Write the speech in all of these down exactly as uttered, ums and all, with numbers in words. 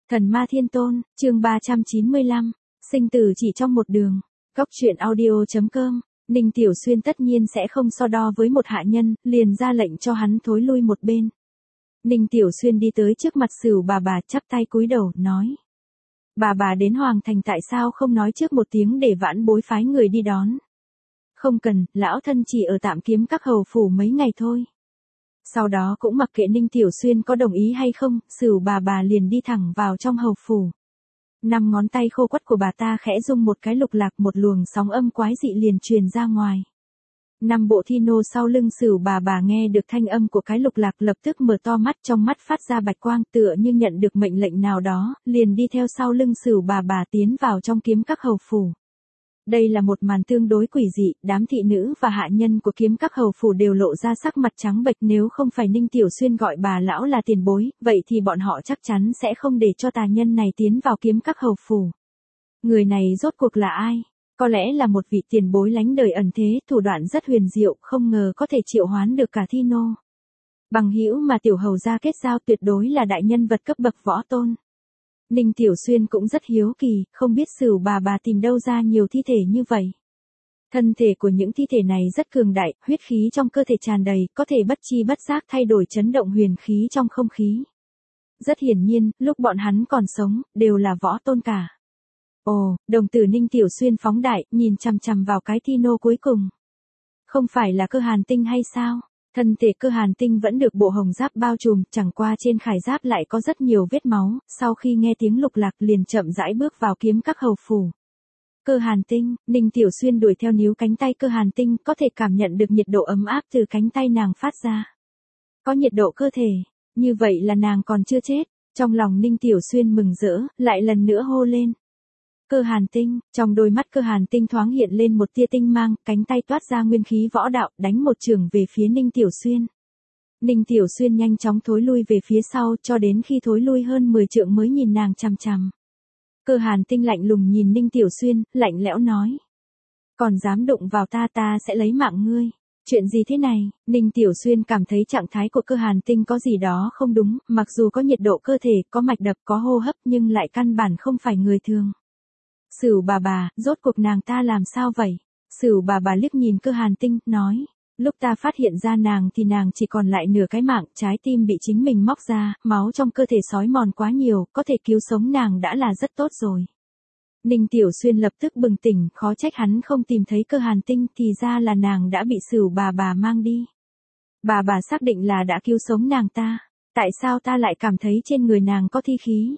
Thần ma thiên tôn, chương ba trăm chín mươi lăm, sinh tử chỉ trong một đường. Cóc truyện audio chấm com. Ninh Tiểu Xuyên tất nhiên sẽ không so đo với một hạ nhân, liền ra lệnh cho hắn thối lui một bên. Ninh Tiểu Xuyên đi tới trước mặt Sửu bà bà, chắp tay cúi đầu, nói. Bà bà đến Hoàng Thành tại sao không nói trước một tiếng để vãn bối phái người đi đón? Không cần, lão thân chỉ ở tạm Kiếm Các hầu phủ mấy ngày thôi. Sau đó cũng mặc kệ Ninh Tiểu Xuyên có đồng ý hay không, Sửu bà bà liền đi thẳng vào trong hầu phủ. Năm ngón tay khô quắt của bà ta khẽ rung một cái lục lạc, một luồng sóng âm quái dị liền truyền ra ngoài. Năm bộ thi nô sau lưng Sửu bà bà nghe được thanh âm của cái lục lạc lập tức mở to mắt, trong mắt phát ra bạch quang, tựa như nhận được mệnh lệnh nào đó, liền đi theo sau lưng Sửu bà bà tiến vào trong Kiếm Các hầu phủ. Đây là một màn tương đối quỷ dị, đám thị nữ và hạ nhân của Kiếm Các hầu phủ đều lộ ra sắc mặt trắng bệch, nếu không phải Ninh Tiểu Xuyên gọi bà lão là tiền bối, vậy thì bọn họ chắc chắn sẽ không để cho tà nhân này tiến vào Kiếm Các hầu phủ. Người này rốt cuộc là ai? Có lẽ là một vị tiền bối lánh đời ẩn thế, thủ đoạn rất huyền diệu, không ngờ có thể triệu hoán được cả thi nô. Bằng hữu mà tiểu hầu gia kết giao tuyệt đối là đại nhân vật cấp bậc võ tôn. Ninh Tiểu Xuyên cũng rất hiếu kỳ, không biết Sửu bà bà tìm đâu ra nhiều thi thể như vậy. Thân thể của những thi thể này rất cường đại, huyết khí trong cơ thể tràn đầy, có thể bất chi bất giác thay đổi chấn động huyền khí trong không khí. Rất hiển nhiên, lúc bọn hắn còn sống, đều là võ tôn cả. Ồ, đồng tử Ninh Tiểu Xuyên phóng đại, nhìn chằm chằm vào cái thi nô cuối cùng. Không phải là Cơ Hàn Tinh hay sao? Thân thể Cơ Hàn Tinh vẫn được bộ hồng giáp bao trùm, chẳng qua trên khải giáp lại có rất nhiều vết máu, sau khi nghe tiếng lục lạc liền chậm rãi bước vào Kiếm Các hầu phủ. Cơ Hàn Tinh, Ninh Tiểu Xuyên đuổi theo níu cánh tay Cơ Hàn Tinh, có thể cảm nhận được nhiệt độ ấm áp từ cánh tay nàng phát ra. Có nhiệt độ cơ thể, như vậy là nàng còn chưa chết, trong lòng Ninh Tiểu Xuyên mừng rỡ, lại lần nữa hô lên. Cơ Hàn Tinh, trong đôi mắt Cơ Hàn Tinh thoáng hiện lên một tia tinh mang, cánh tay toát ra nguyên khí võ đạo, đánh một chưởng về phía Ninh Tiểu Xuyên. Ninh Tiểu Xuyên nhanh chóng thối lui về phía sau, cho đến khi thối lui hơn mười trượng mới nhìn nàng chằm chằm. Cơ Hàn Tinh lạnh lùng nhìn Ninh Tiểu Xuyên, lạnh lẽo nói. Còn dám đụng vào ta, ta sẽ lấy mạng ngươi. Chuyện gì thế này? Ninh Tiểu Xuyên cảm thấy trạng thái của Cơ Hàn Tinh có gì đó không đúng, mặc dù có nhiệt độ cơ thể, có mạch đập, có hô hấp nhưng lại căn bản không phải người thường. Sửu bà bà, rốt cuộc nàng ta làm sao vậy? Sửu bà bà liếc nhìn Cơ Hàn Tinh, nói. Lúc ta phát hiện ra nàng thì nàng chỉ còn lại nửa cái mạng, trái tim bị chính mình móc ra, máu trong cơ thể xói mòn quá nhiều, có thể cứu sống nàng đã là rất tốt rồi. Ninh Tiểu Xuyên lập tức bừng tỉnh, khó trách hắn không tìm thấy Cơ Hàn Tinh, thì ra là nàng đã bị Sửu bà bà mang đi. Bà bà xác định là đã cứu sống nàng ta, tại sao ta lại cảm thấy trên người nàng có thi khí?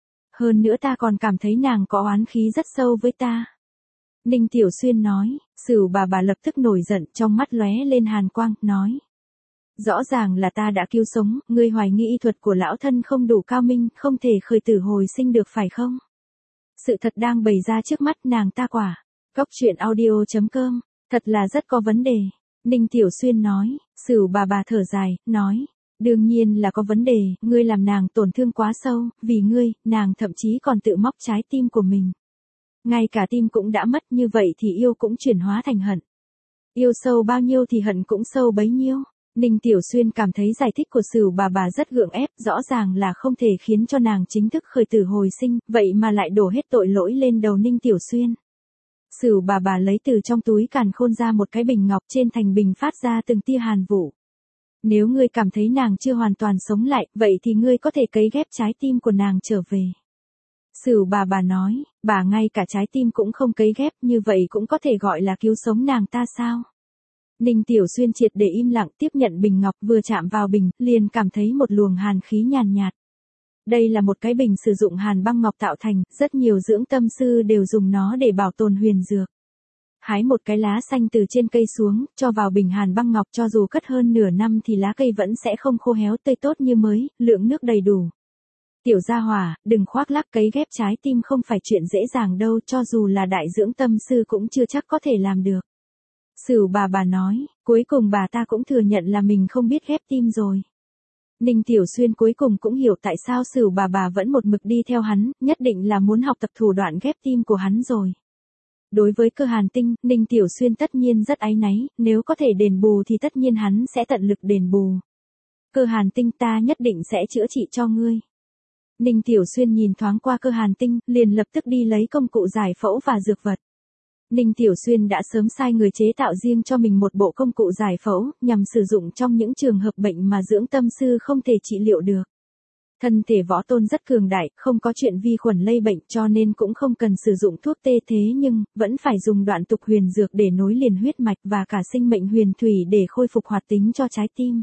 Hơn nữa ta còn cảm thấy nàng có oán khí rất sâu với ta. Ninh Tiểu Xuyên nói, Sửu bà bà lập tức nổi giận, trong mắt lóe lên hàn quang, nói. Rõ ràng là ta đã cứu sống, ngươi hoài nghi y thuật của lão thân không đủ cao minh, không thể khởi tử hồi sinh được phải không? Sự thật đang bày ra trước mắt nàng ta quả. Cóc truyện audio chấm com, thật là rất có vấn đề. Ninh Tiểu Xuyên nói, Sửu bà bà thở dài, nói. Đương nhiên là có vấn đề, ngươi làm nàng tổn thương quá sâu, vì ngươi, nàng thậm chí còn tự móc trái tim của mình. Ngay cả tim cũng đã mất, như vậy thì yêu cũng chuyển hóa thành hận. Yêu sâu bao nhiêu thì hận cũng sâu bấy nhiêu. Ninh Tiểu Xuyên cảm thấy giải thích của Sửu bà bà rất gượng ép, rõ ràng là không thể khiến cho nàng chính thức khởi tử hồi sinh, vậy mà lại đổ hết tội lỗi lên đầu Ninh Tiểu Xuyên. Sửu bà bà lấy từ trong túi càn khôn ra một cái bình ngọc, trên thành bình phát ra từng tia hàn vụ. Nếu ngươi cảm thấy nàng chưa hoàn toàn sống lại, vậy thì ngươi có thể cấy ghép trái tim của nàng trở về. Sửu bà bà nói, bà ngay cả trái tim cũng không cấy ghép, như vậy cũng có thể gọi là cứu sống nàng ta sao? Ninh Tiểu Xuyên triệt để im lặng, tiếp nhận bình ngọc, vừa chạm vào bình, liền cảm thấy một luồng hàn khí nhàn nhạt. Đây là một cái bình sử dụng hàn băng ngọc tạo thành, rất nhiều dưỡng tâm sư đều dùng nó để bảo tồn huyền dược. Hái một cái lá xanh từ trên cây xuống, cho vào bình hàn băng ngọc, cho dù cất hơn nửa năm thì lá cây vẫn sẽ không khô héo, tươi tốt như mới, lượng nước đầy đủ. Tiểu gia hỏa, đừng khoác lác, cấy ghép trái tim không phải chuyện dễ dàng đâu, cho dù là đại dưỡng tâm sư cũng chưa chắc có thể làm được. Sửu bà bà nói, cuối cùng bà ta cũng thừa nhận là mình không biết ghép tim rồi. Ninh Tiểu Xuyên cuối cùng cũng hiểu tại sao Sửu bà bà vẫn một mực đi theo hắn, nhất định là muốn học tập thủ đoạn ghép tim của hắn rồi. Đối với Cơ Hàn Tinh, Ninh Tiểu Xuyên tất nhiên rất áy náy, nếu có thể đền bù thì tất nhiên hắn sẽ tận lực đền bù. Cơ Hàn Tinh, ta nhất định sẽ chữa trị cho ngươi. Ninh Tiểu Xuyên nhìn thoáng qua Cơ Hàn Tinh, liền lập tức đi lấy công cụ giải phẫu và dược vật. Ninh Tiểu Xuyên đã sớm sai người chế tạo riêng cho mình một bộ công cụ giải phẫu, nhằm sử dụng trong những trường hợp bệnh mà dưỡng tâm sư không thể trị liệu được. Thân thể Võ Tôn rất cường đại, không có chuyện vi khuẩn lây bệnh cho nên cũng không cần sử dụng thuốc tê, thế nhưng, vẫn phải dùng đoạn tục huyền dược để nối liền huyết mạch và cả sinh mệnh huyền thủy để khôi phục hoạt tính cho trái tim.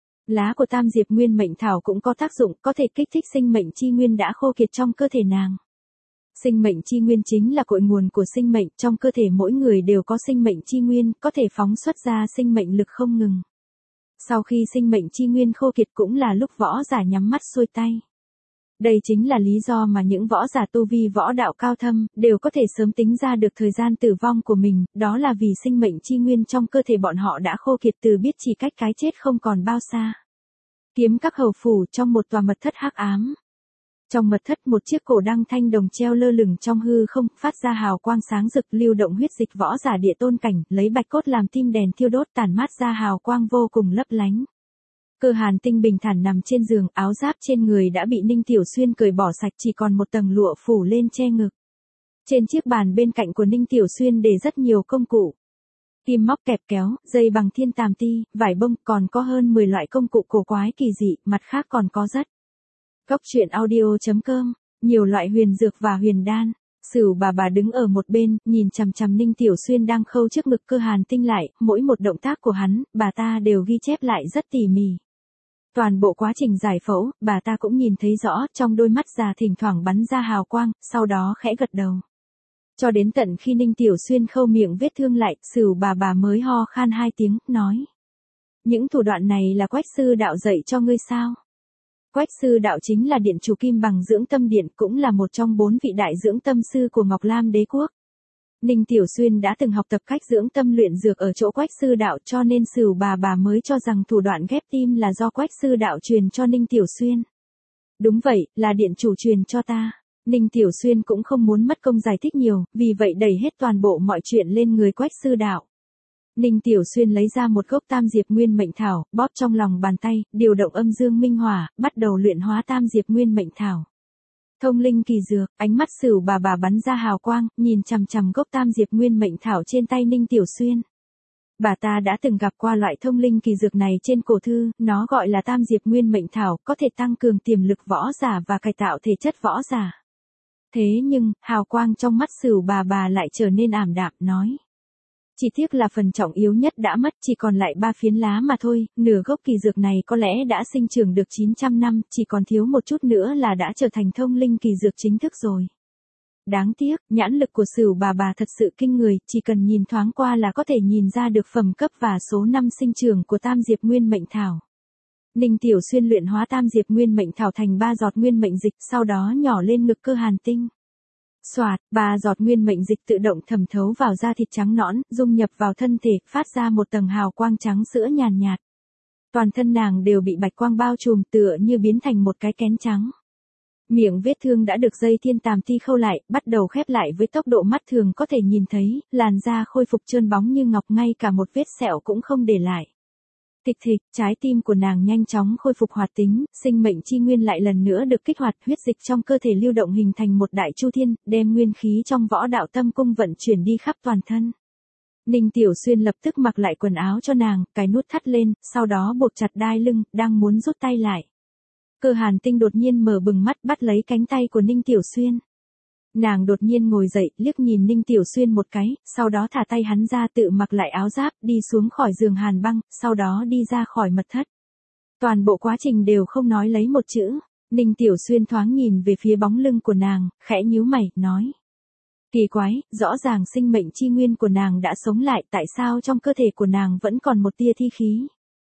Lá của Tam Diệp Nguyên Mệnh Thảo cũng có tác dụng, có thể kích thích sinh mệnh chi nguyên đã khô kiệt trong cơ thể nàng. Sinh mệnh chi nguyên chính là cội nguồn của sinh mệnh, trong cơ thể mỗi người đều có sinh mệnh chi nguyên, có thể phóng xuất ra sinh mệnh lực không ngừng. Sau khi sinh mệnh chi nguyên khô kiệt cũng là lúc võ giả nhắm mắt xuôi tay. Đây chính là lý do mà những võ giả tu vi võ đạo cao thâm, đều có thể sớm tính ra được thời gian tử vong của mình, đó là vì sinh mệnh chi nguyên trong cơ thể bọn họ đã khô kiệt từ biết chỉ cách cái chết không còn bao xa. Kiếm các hầu phủ trong một tòa mật thất hắc ám. Trong mật thất một chiếc cổ đăng thanh đồng treo lơ lửng trong hư không, phát ra hào quang sáng rực lưu động huyết dịch võ giả địa tôn cảnh, lấy bạch cốt làm tim đèn thiêu đốt tản mát ra hào quang vô cùng lấp lánh. Cơ Hàn Tinh bình thản nằm trên giường, áo giáp trên người đã bị Ninh Tiểu Xuyên cởi bỏ sạch, chỉ còn một tầng lụa phủ lên che ngực. Trên chiếc bàn bên cạnh của Ninh Tiểu Xuyên để rất nhiều công cụ. Kim móc kẹp kéo, dây bằng thiên tàm ti, vải bông, còn có hơn mười loại công cụ cổ quái kỳ dị, mặt khác còn có rất. Góc truyện audio chấm com, nhiều loại huyền dược và huyền đan. Sửu bà bà đứng ở một bên, nhìn chằm chằm Ninh Tiểu Xuyên đang khâu trước ngực Cơ Hàn Tinh lại, mỗi một động tác của hắn, bà ta đều ghi chép lại rất tỉ mỉ. Toàn bộ quá trình giải phẫu, bà ta cũng nhìn thấy rõ, trong đôi mắt già thỉnh thoảng bắn ra hào quang, sau đó khẽ gật đầu. Cho đến tận khi Ninh Tiểu Xuyên khâu miệng vết thương lại, Sửu bà bà mới ho khan hai tiếng, nói. Những thủ đoạn này là Quách sư đạo dạy cho ngươi sao? Quách sư đạo chính là điện chủ Kim Bằng dưỡng tâm điện, cũng là một trong bốn vị đại dưỡng tâm sư của Ngọc Lam đế quốc. Ninh Tiểu Xuyên đã từng học tập cách dưỡng tâm luyện dược ở chỗ Quách sư đạo, cho nên Sửu bà bà mới cho rằng thủ đoạn ghép tim là do Quách sư đạo truyền cho Ninh Tiểu Xuyên. Đúng vậy, là điện chủ truyền cho ta. Ninh Tiểu Xuyên cũng không muốn mất công giải thích nhiều, vì vậy đẩy hết toàn bộ mọi chuyện lên người Quách sư đạo. Ninh Tiểu Xuyên lấy ra một gốc Tam Diệp Nguyên Mệnh Thảo, bóp trong lòng bàn tay, điều động âm dương minh hỏa, bắt đầu luyện hóa Tam Diệp Nguyên Mệnh Thảo. Thông linh kỳ dược, ánh mắt Sửu bà bà bắn ra hào quang, nhìn chằm chằm gốc Tam Diệp Nguyên Mệnh Thảo trên tay Ninh Tiểu Xuyên. Bà ta đã từng gặp qua loại thông linh kỳ dược này trên cổ thư, nó gọi là Tam Diệp Nguyên Mệnh Thảo, có thể tăng cường tiềm lực võ giả và cải tạo thể chất võ giả. Thế nhưng, hào quang trong mắt Sửu bà bà lại trở nên ảm đạm, nói. Chỉ tiếc là phần trọng yếu nhất đã mất, chỉ còn lại ba phiến lá mà thôi, nửa gốc kỳ dược này có lẽ đã sinh trưởng được chín trăm năm, chỉ còn thiếu một chút nữa là đã trở thành thông linh kỳ dược chính thức rồi. Đáng tiếc, nhãn lực của Sửu bà bà thật sự kinh người, chỉ cần nhìn thoáng qua là có thể nhìn ra được phẩm cấp và số năm sinh trưởng của Tam Diệp Nguyên Mệnh Thảo. Ninh Tiểu Xuyên luyện hóa Tam Diệp Nguyên Mệnh Thảo thành ba giọt nguyên mệnh dịch, sau đó nhỏ lên ngực Cơ Hàn Tinh. Xoạt, ba giọt nguyên mệnh dịch tự động thẩm thấu vào da thịt trắng nõn, dung nhập vào thân thể, phát ra một tầng hào quang trắng sữa nhàn nhạt. Toàn thân nàng đều bị bạch quang bao trùm, tựa như biến thành một cái kén trắng. Miệng vết thương đã được dây thiên tàm ti khâu lại, bắt đầu khép lại với tốc độ mắt thường có thể nhìn thấy, làn da khôi phục trơn bóng như ngọc, ngay cả một vết sẹo cũng không để lại. Thịch thịch, trái tim của nàng nhanh chóng khôi phục hoạt tính, sinh mệnh chi nguyên lại lần nữa được kích hoạt, huyết dịch trong cơ thể lưu động hình thành một đại chu thiên, đem nguyên khí trong võ đạo tâm cung vận chuyển đi khắp toàn thân. Ninh Tiểu Xuyên lập tức mặc lại quần áo cho nàng, cài nút thắt lên, sau đó buộc chặt đai lưng, đang muốn rút tay lại. Cơ Hàn Tinh đột nhiên mở bừng mắt, bắt lấy cánh tay của Ninh Tiểu Xuyên. Nàng đột nhiên ngồi dậy, liếc nhìn Ninh Tiểu Xuyên một cái, sau đó thả tay hắn ra, tự mặc lại áo giáp, đi xuống khỏi giường hàn băng, sau đó đi ra khỏi mật thất. Toàn bộ quá trình đều không nói lấy một chữ. Ninh Tiểu Xuyên thoáng nhìn về phía bóng lưng của nàng, khẽ nhíu mày, nói. Kỳ quái, rõ ràng sinh mệnh chi nguyên của nàng đã sống lại, tại sao trong cơ thể của nàng vẫn còn một tia thi khí?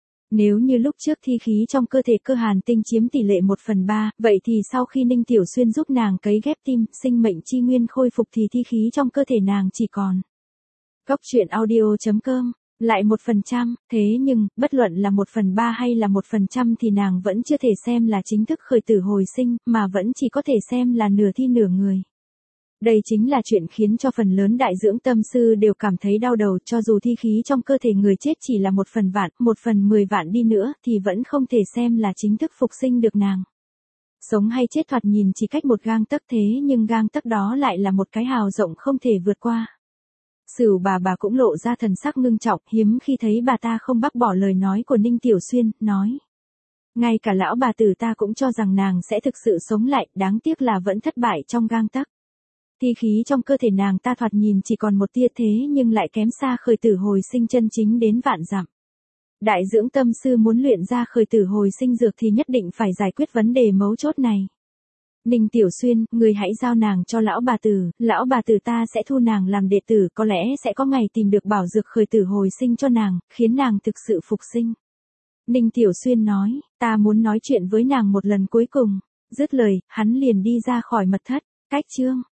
Nếu như lúc trước thi khí trong cơ thể Cơ Hàn Tinh chiếm tỷ lệ một phần ba, vậy thì sau khi Ninh Tiểu Xuyên giúp nàng cấy ghép tim, sinh mệnh chi nguyên khôi phục thì thi khí trong cơ thể nàng chỉ còn. Góc truyện audio chấm com, lại một phần trăm, thế nhưng, bất luận là một phần ba hay là một phần trăm thì nàng vẫn chưa thể xem là chính thức khởi tử hồi sinh, mà vẫn chỉ có thể xem là nửa thi nửa người. Đây chính là chuyện khiến cho phần lớn đại dưỡng tâm sư đều cảm thấy đau đầu, cho dù thi khí trong cơ thể người chết chỉ là một phần vạn, một phần mười vạn đi nữa, thì vẫn không thể xem là chính thức phục sinh được nàng. Sống hay chết thoạt nhìn chỉ cách một gang tấc thế nhưng gang tấc đó lại là một cái hào rộng không thể vượt qua. Sửu bà bà cũng lộ ra thần sắc ngưng trọng, hiếm khi thấy bà ta không bác bỏ lời nói của Ninh Tiểu Xuyên, nói. Ngay cả lão bà tử ta cũng cho rằng nàng sẽ thực sự sống lại, đáng tiếc là vẫn thất bại trong gang tấc. Thi khí trong cơ thể nàng ta thoạt nhìn chỉ còn một tia thế nhưng lại kém xa khởi tử hồi sinh chân chính đến vạn dặm. Đại dưỡng tâm sư muốn luyện ra khởi tử hồi sinh dược thì nhất định phải giải quyết vấn đề mấu chốt này. Ninh Tiểu Xuyên, người hãy giao nàng cho lão bà tử, lão bà tử ta sẽ thu nàng làm đệ tử, có lẽ sẽ có ngày tìm được bảo dược khởi tử hồi sinh cho nàng, khiến nàng thực sự phục sinh. Ninh Tiểu Xuyên nói, ta muốn nói chuyện với nàng một lần cuối cùng. Dứt lời, hắn liền đi ra khỏi mật thất. Cách chương